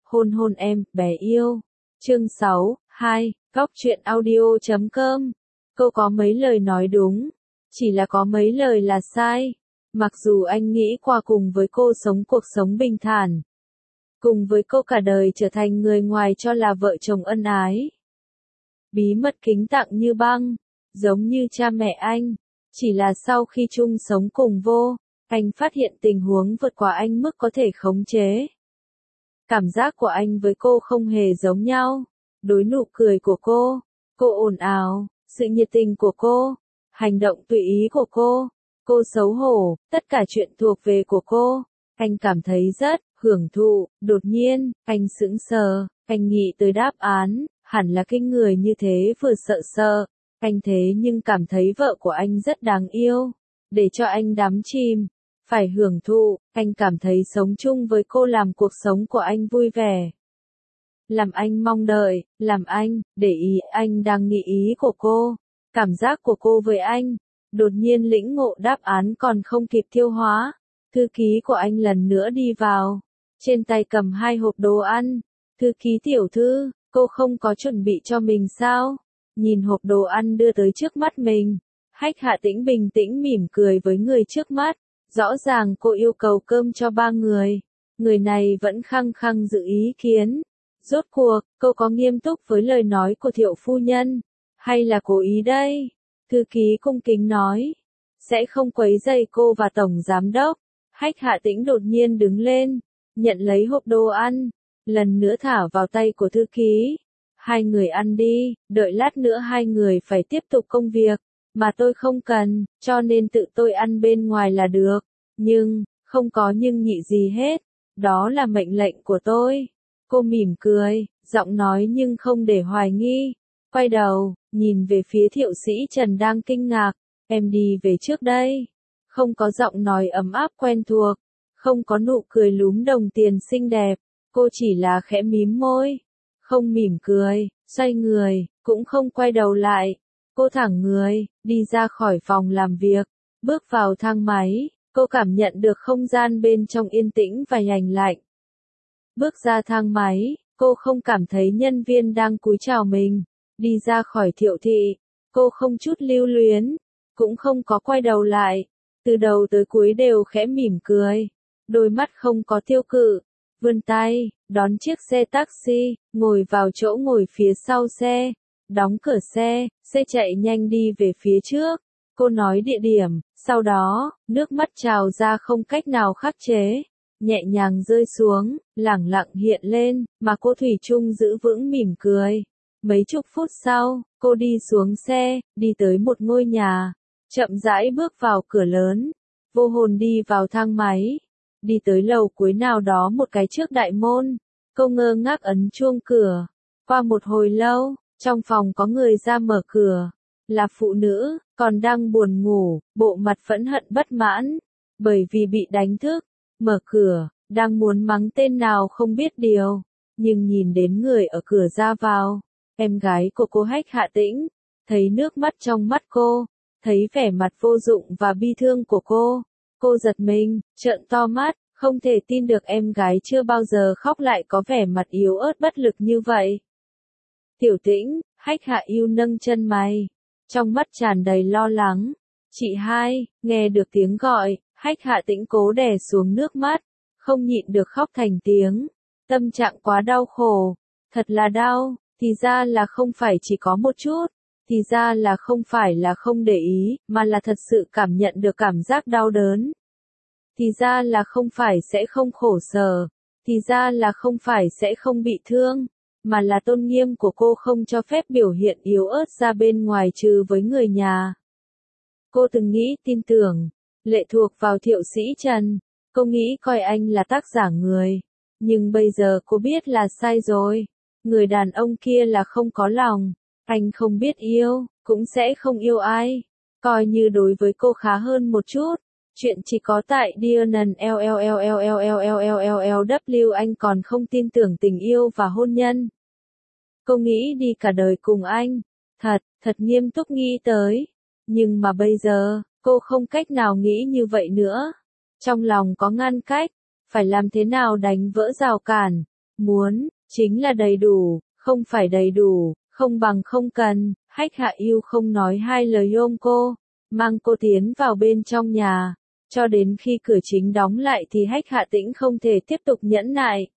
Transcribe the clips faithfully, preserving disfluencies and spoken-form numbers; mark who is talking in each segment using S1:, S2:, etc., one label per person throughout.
S1: Hôn hôn em, bé yêu. Chương sáu, hai, góc truyện audio chấm com. Cô có mấy lời nói đúng, chỉ là có mấy lời là sai. Mặc dù anh nghĩ qua cùng với cô sống cuộc sống bình thản, cùng với cô cả đời trở thành người ngoài cho là vợ chồng ân ái. Bí mật kính tặng như băng, giống như cha mẹ anh. Chỉ là sau khi chung sống cùng vô, anh phát hiện tình huống vượt quá anh mức có thể khống chế. Cảm giác của anh với cô không hề giống nhau. Đối nụ cười của cô, cô ồn ào, sự nhiệt tình của cô, hành động tùy ý của cô, cô xấu hổ, tất cả chuyện thuộc về của cô. Anh cảm thấy rất hưởng thụ. Đột nhiên, anh sững sờ, anh nghĩ tới đáp án, hẳn là kinh người như thế vừa sợ sợ. Anh thế nhưng cảm thấy vợ của anh rất đáng yêu, để cho anh đắm chìm, phải hưởng thụ. Anh cảm thấy sống chung với cô làm cuộc sống của anh vui vẻ, làm anh mong đợi, làm anh để ý anh đang nghĩ ý của cô, cảm giác của cô với anh. Đột nhiên lĩnh ngộ đáp án còn không kịp tiêu hóa, thư ký của anh lần nữa đi vào, trên tay cầm hai hộp đồ ăn. Thư ký tiểu thư, cô không có chuẩn bị cho mình sao? Nhìn hộp đồ ăn đưa tới trước mắt mình, Hách Hạ Tĩnh bình tĩnh mỉm cười với người trước mắt. Rõ ràng cô yêu cầu cơm cho ba người, người này vẫn khăng khăng giữ ý kiến. Rốt cuộc, cô có nghiêm túc với lời nói của Thiệu phu nhân, hay là cố ý đây? Thư ký cung kính nói, sẽ không quấy rầy cô và tổng giám đốc. Hách Hạ Tĩnh đột nhiên đứng lên, nhận lấy hộp đồ ăn, lần nữa thả vào tay của thư ký. Hai người ăn đi, đợi lát nữa hai người phải tiếp tục công việc, mà tôi không cần, cho nên tự tôi ăn bên ngoài là được. Nhưng, không có nhưng nhị gì hết, đó là mệnh lệnh của tôi. Cô mỉm cười, giọng nói nhưng không để hoài nghi. Quay đầu, nhìn về phía Thiệu Sĩ Trần đang kinh ngạc, em đi về trước đây. Không có giọng nói ấm áp quen thuộc, không có nụ cười lúm đồng tiền xinh đẹp, cô chỉ là khẽ mím môi, không mỉm cười, xoay người, cũng không quay đầu lại. Cô thẳng người, đi ra khỏi phòng làm việc, bước vào thang máy, cô cảm nhận được không gian bên trong yên tĩnh và lành lạnh. Bước ra thang máy, cô không cảm thấy nhân viên đang cúi chào mình. Đi ra khỏi Thiệu thị, cô không chút lưu luyến, cũng không có quay đầu lại, từ đầu tới cuối đều khẽ mỉm cười, đôi mắt không có tiêu cự, vươn tay, đón chiếc xe taxi, ngồi vào chỗ ngồi phía sau xe, đóng cửa xe, xe chạy nhanh đi về phía trước. Cô nói địa điểm, sau đó, nước mắt trào ra không cách nào khắc chế, nhẹ nhàng rơi xuống, lẳng lặng hiện lên, mà cô thủy chung giữ vững mỉm cười. Mấy chục phút sau, cô đi xuống xe, đi tới một ngôi nhà, chậm rãi bước vào cửa lớn, vô hồn đi vào thang máy, đi tới lầu cuối nào đó một cái trước đại môn. Cô ngơ ngác ấn chuông cửa, qua một hồi lâu, trong phòng có người ra mở cửa, là phụ nữ, còn đang buồn ngủ, bộ mặt phẫn hận bất mãn, bởi vì bị đánh thức, mở cửa, đang muốn mắng tên nào không biết điều, nhưng nhìn đến người ở cửa ra vào, em gái của cô Hách Hạ Tĩnh, thấy nước mắt trong mắt cô, thấy vẻ mặt vô dụng và bi thương của cô, cô giật mình, trợn to mắt, không thể tin được em gái chưa bao giờ khóc lại có vẻ mặt yếu ớt bất lực như vậy. Tiểu Tĩnh, Hách Hạ Yêu nâng chân mày, trong mắt tràn đầy lo lắng. Chị hai, nghe được tiếng gọi, Hách Hạ Tĩnh cố đè xuống nước mắt, không nhịn được khóc thành tiếng. Tâm trạng quá đau khổ, thật là đau, thì ra là không phải chỉ có một chút, thì ra là không phải là không để ý, mà là thật sự cảm nhận được cảm giác đau đớn. Thì ra là không phải sẽ không khổ sở, thì ra là không phải sẽ không bị thương, mà là tôn nghiêm của cô không cho phép biểu hiện yếu ớt ra bên ngoài trừ với người nhà. Cô từng nghĩ tin tưởng, lệ thuộc vào Thiệu Sĩ Trần, cô nghĩ coi anh là tác giả người, nhưng bây giờ cô biết là sai rồi, người đàn ông kia là không có lòng, anh không biết yêu, cũng sẽ không yêu ai, coi như đối với cô khá hơn một chút. Chuyện chỉ có tại Diamond lờ lờ lờ lờ lờ lờ lờ lờ lờ W anh còn không tin tưởng tình yêu và hôn nhân. Cô nghĩ đi cả đời cùng anh, thật, thật nghiêm túc nghĩ tới. Nhưng mà bây giờ, cô không cách nào nghĩ như vậy nữa. Trong lòng có ngăn cách, phải làm thế nào đánh vỡ rào cản, Muốn, chính là đầy đủ, không phải đầy đủ, không bằng không cần. Hách Hạ Yêu không nói hai lời ôm cô, mang cô tiến vào bên trong nhà. Cho đến khi cửa chính đóng lại thì Hách Hạ Tĩnh không thể tiếp tục nhẫn nại.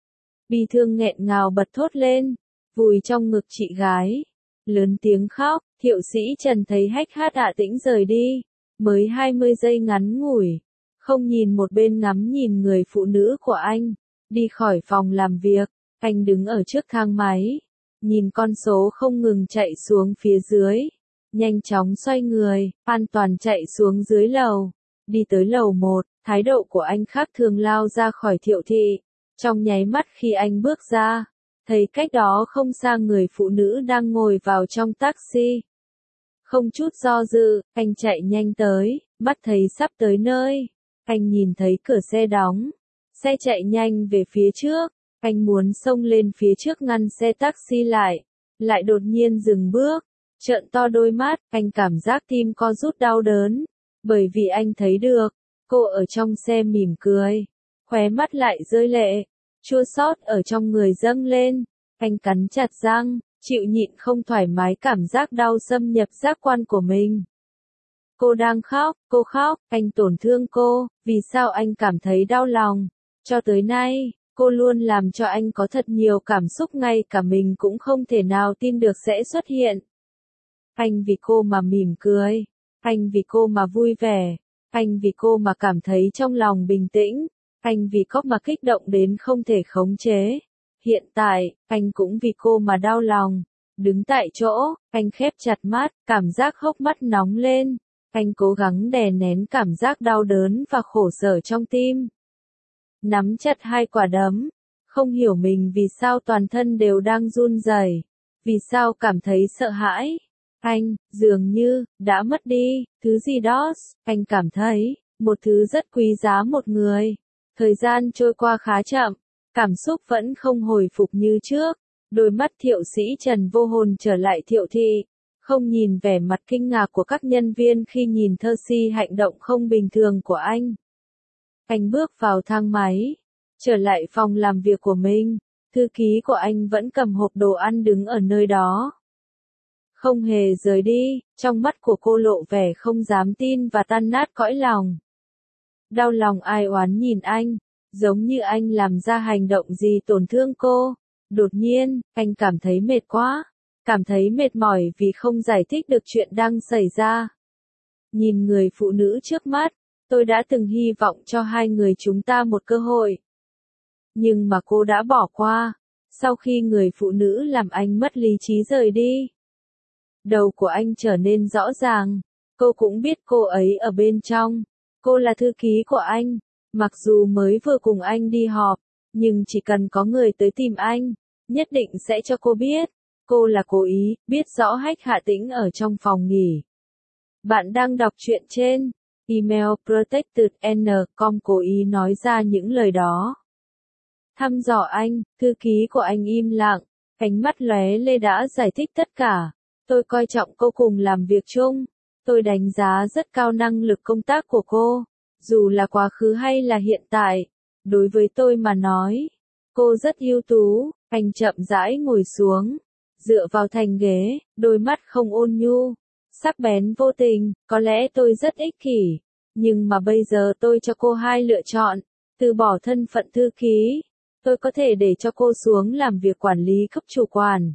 S1: Bi thương nghẹn ngào bật thốt lên, vùi trong ngực chị gái. Lớn tiếng khóc, Thiệu Sĩ Trần thấy Hách Hạ Tĩnh rời đi, mới hai mươi giây ngắn ngủi. Không nhìn một bên ngắm nhìn người phụ nữ của anh, đi khỏi phòng làm việc, anh đứng ở trước thang máy, nhìn con số không ngừng chạy xuống phía dưới, nhanh chóng xoay người, an toàn chạy xuống dưới lầu, đi tới lầu một, thái độ của anh khác thường lao ra khỏi Thiệu thị, trong nháy mắt khi anh bước ra, thấy cách đó không xa người phụ nữ đang ngồi vào trong taxi. Không chút do dự, anh chạy nhanh tới, mắt thấy sắp tới nơi. Anh nhìn thấy cửa xe đóng, xe chạy nhanh về phía trước, anh muốn xông lên phía trước ngăn xe taxi lại, lại đột nhiên dừng bước, trợn to đôi mắt, anh cảm giác tim co rút đau đớn, bởi vì anh thấy được, cô ở trong xe mỉm cười, khóe mắt lại rơi lệ, chua xót ở trong người dâng lên, anh cắn chặt răng, chịu nhịn không thoải mái cảm giác đau xâm nhập giác quan của mình. Cô đang khóc, cô khóc, anh tổn thương cô, vì sao anh cảm thấy đau lòng? Cho tới nay, cô luôn làm cho anh có thật nhiều cảm xúc ngay cả mình cũng không thể nào tin được sẽ xuất hiện. Anh vì cô mà mỉm cười, anh vì cô mà vui vẻ, anh vì cô mà cảm thấy trong lòng bình tĩnh, anh vì cô mà kích động đến không thể khống chế. Hiện tại, anh cũng vì cô mà đau lòng. Đứng tại chỗ, anh khép chặt mắt, cảm giác hốc mắt nóng lên. Anh cố gắng đè nén cảm giác đau đớn và khổ sở trong tim. Nắm chặt hai quả đấm, không hiểu mình vì sao toàn thân đều đang run rẩy, vì sao cảm thấy sợ hãi. Anh, dường như, đã mất đi, thứ gì đó, anh cảm thấy, một thứ rất quý giá một người. Thời gian trôi qua khá chậm, cảm xúc vẫn không hồi phục như trước. Đôi mắt Thiệu Sĩ Trần vô hồn trở lại Thiệu thị. Không nhìn vẻ mặt kinh ngạc của các nhân viên khi nhìn Thơ Si hành động không bình thường của anh. Anh bước vào thang máy, trở lại phòng làm việc của mình, thư ký của anh vẫn cầm hộp đồ ăn đứng ở nơi đó. Không hề rời đi, trong mắt của cô lộ vẻ không dám tin và tan nát cõi lòng. Đau lòng ai oán nhìn anh, giống như anh làm ra hành động gì tổn thương cô. Đột nhiên, anh cảm thấy mệt quá. Cảm thấy mệt mỏi vì không giải thích được chuyện đang xảy ra. Nhìn người phụ nữ trước mắt, tôi đã từng hy vọng cho hai người chúng ta một cơ hội. Nhưng mà cô đã bỏ qua, sau khi người phụ nữ làm anh mất lý trí rời đi. Đầu của anh trở nên rõ ràng, cô cũng biết cô ấy ở bên trong. Cô là thư ký của anh, mặc dù mới vừa cùng anh đi họp, nhưng chỉ cần có người tới tìm anh, nhất định sẽ cho cô biết. Cô là cố ý, biết rõ Hách Hạ Tĩnh ở trong phòng nghỉ. Bạn đang đọc truyện trên email protected n com cố ý nói ra những lời đó. Thăm dò anh, thư ký của anh im lặng, ánh mắt lóe lê đã giải thích tất cả. Tôi coi trọng cô cùng làm việc chung. Tôi đánh giá rất cao năng lực công tác của cô, dù là quá khứ hay là hiện tại. Đối với tôi mà nói, cô rất ưu tú. Anh chậm rãi ngồi xuống, dựa vào thành ghế, đôi mắt không ôn nhu, sắc bén vô tình. Có lẽ tôi rất ích kỷ, nhưng mà bây giờ tôi cho cô hai lựa chọn, từ bỏ thân phận thư ký, tôi có thể để cho cô xuống làm việc quản lý cấp chủ quản.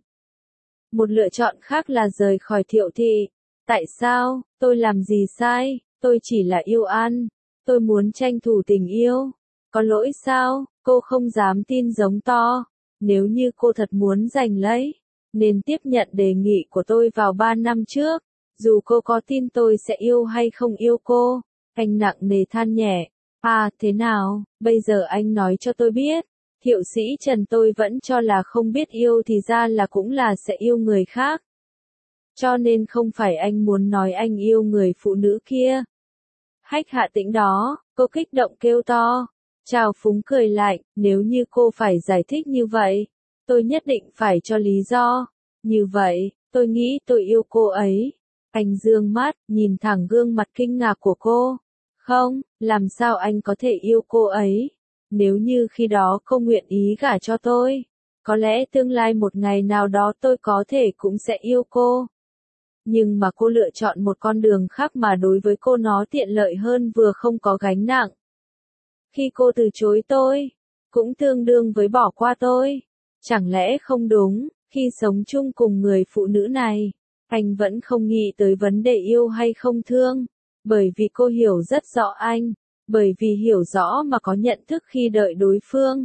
S1: Một lựa chọn khác là rời khỏi Thiệu thị. Tại sao? Tôi làm gì sai? Tôi chỉ là yêu anh. Tôi muốn tranh thủ tình yêu. Có lỗi sao? Cô không dám tin giống to. Nếu như cô thật muốn giành lấy, nên tiếp nhận đề nghị của tôi vào ba năm trước. Dù cô có tin tôi sẽ yêu hay không yêu cô. Anh nặng nề than nhẹ. À, thế nào? Bây giờ anh nói cho tôi biết. Thiệu Sĩ Trần tôi vẫn cho là không biết yêu thì ra là cũng là sẽ yêu người khác. Cho nên không phải anh muốn nói anh yêu người phụ nữ kia. Hách Hạ Tĩnh đó, cô kích động kêu to. Trào phúng cười lạnh, nếu như cô phải giải thích như vậy, tôi nhất định phải cho lý do. Như vậy, tôi nghĩ tôi yêu cô ấy. Anh dương mắt, nhìn thẳng gương mặt kinh ngạc của cô. Không, làm sao anh có thể yêu cô ấy? Nếu như khi đó cô nguyện ý gả cho tôi, có lẽ tương lai một ngày nào đó tôi có thể cũng sẽ yêu cô. Nhưng mà cô lựa chọn một con đường khác mà đối với cô nó tiện lợi hơn vừa không có gánh nặng. Khi cô từ chối tôi, cũng tương đương với bỏ qua tôi. Chẳng lẽ không đúng, khi sống chung cùng người phụ nữ này, anh vẫn không nghĩ tới vấn đề yêu hay không thương, bởi vì cô hiểu rất rõ anh, bởi vì hiểu rõ mà có nhận thức khi đợi đối phương.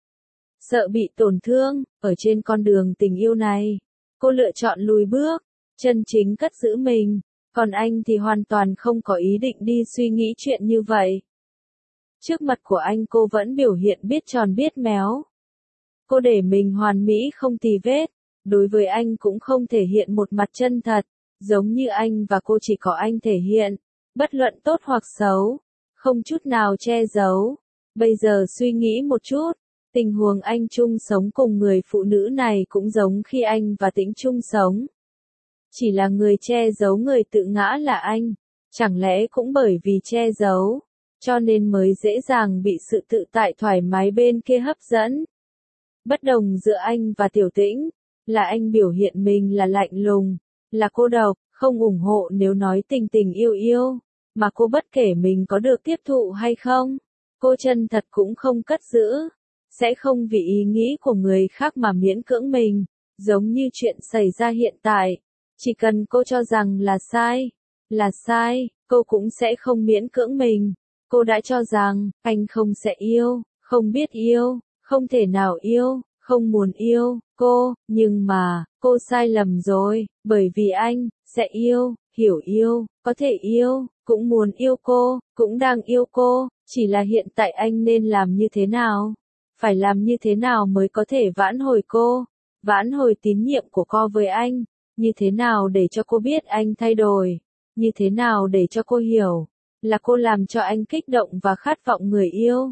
S1: Sợ bị tổn thương, ở trên con đường tình yêu này, cô lựa chọn lùi bước, chân chính cất giữ mình, còn anh thì hoàn toàn không có ý định đi suy nghĩ chuyện như vậy. Trước mặt của anh cô vẫn biểu hiện biết tròn biết méo. Cô để mình hoàn mỹ không tì vết, đối với anh cũng không thể hiện một mặt chân thật, giống như anh và cô chỉ có anh thể hiện, bất luận tốt hoặc xấu, không chút nào che giấu. Bây giờ suy nghĩ một chút, tình huống anh chung sống cùng người phụ nữ này cũng giống khi anh và Tĩnh chung sống. Chỉ là người che giấu người tự ngã là anh, chẳng lẽ cũng bởi vì che giấu, cho nên mới dễ dàng bị sự tự tại thoải mái bên kia hấp dẫn. Bất đồng giữa anh và Tiểu Tĩnh, là anh biểu hiện mình là lạnh lùng, là cô độc, không ủng hộ nếu nói tình tình yêu yêu, mà cô bất kể mình có được tiếp thụ hay không, cô chân thật cũng không cất giữ, sẽ không vì ý nghĩ của người khác mà miễn cưỡng mình, giống như chuyện xảy ra hiện tại, chỉ cần cô cho rằng là sai, là sai, cô cũng sẽ không miễn cưỡng mình. Cô đã cho rằng, anh không sẽ yêu, không biết yêu, không thể nào yêu, không muốn yêu, cô, nhưng mà, cô sai lầm rồi, bởi vì anh, sẽ yêu, hiểu yêu, có thể yêu, cũng muốn yêu cô, cũng đang yêu cô, chỉ là hiện tại anh nên làm như thế nào? Phải làm như thế nào mới có thể vãn hồi cô, vãn hồi tín nhiệm của cô với anh, như thế nào để cho cô biết anh thay đổi, như thế nào để cho cô hiểu, là cô làm cho anh kích động và khát vọng người yêu.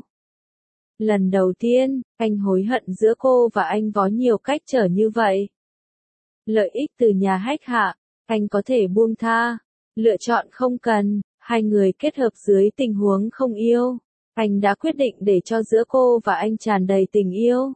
S1: Lần đầu tiên, anh hối hận giữa cô và anh có nhiều cách trở như vậy. Lợi ích từ nhà hách hạ, anh có thể buông tha, lựa chọn không cần, hai người kết hợp dưới tình huống không yêu. Anh đã quyết định để cho giữa cô và anh tràn đầy tình yêu.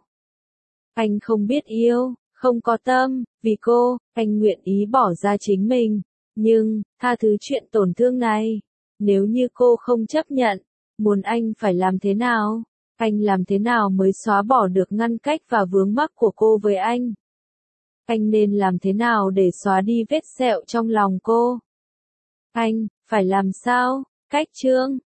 S1: Anh không biết yêu, không có tâm, vì cô, anh nguyện ý bỏ ra chính mình. Nhưng, tha thứ chuyện tổn thương này. Nếu như cô không chấp nhận, muốn anh phải làm thế nào? Anh làm thế nào mới xóa bỏ được ngăn cách và vướng mắc của cô với anh? Anh nên làm thế nào để xóa đi vết sẹo trong lòng cô? Anh, phải làm sao? Cách chương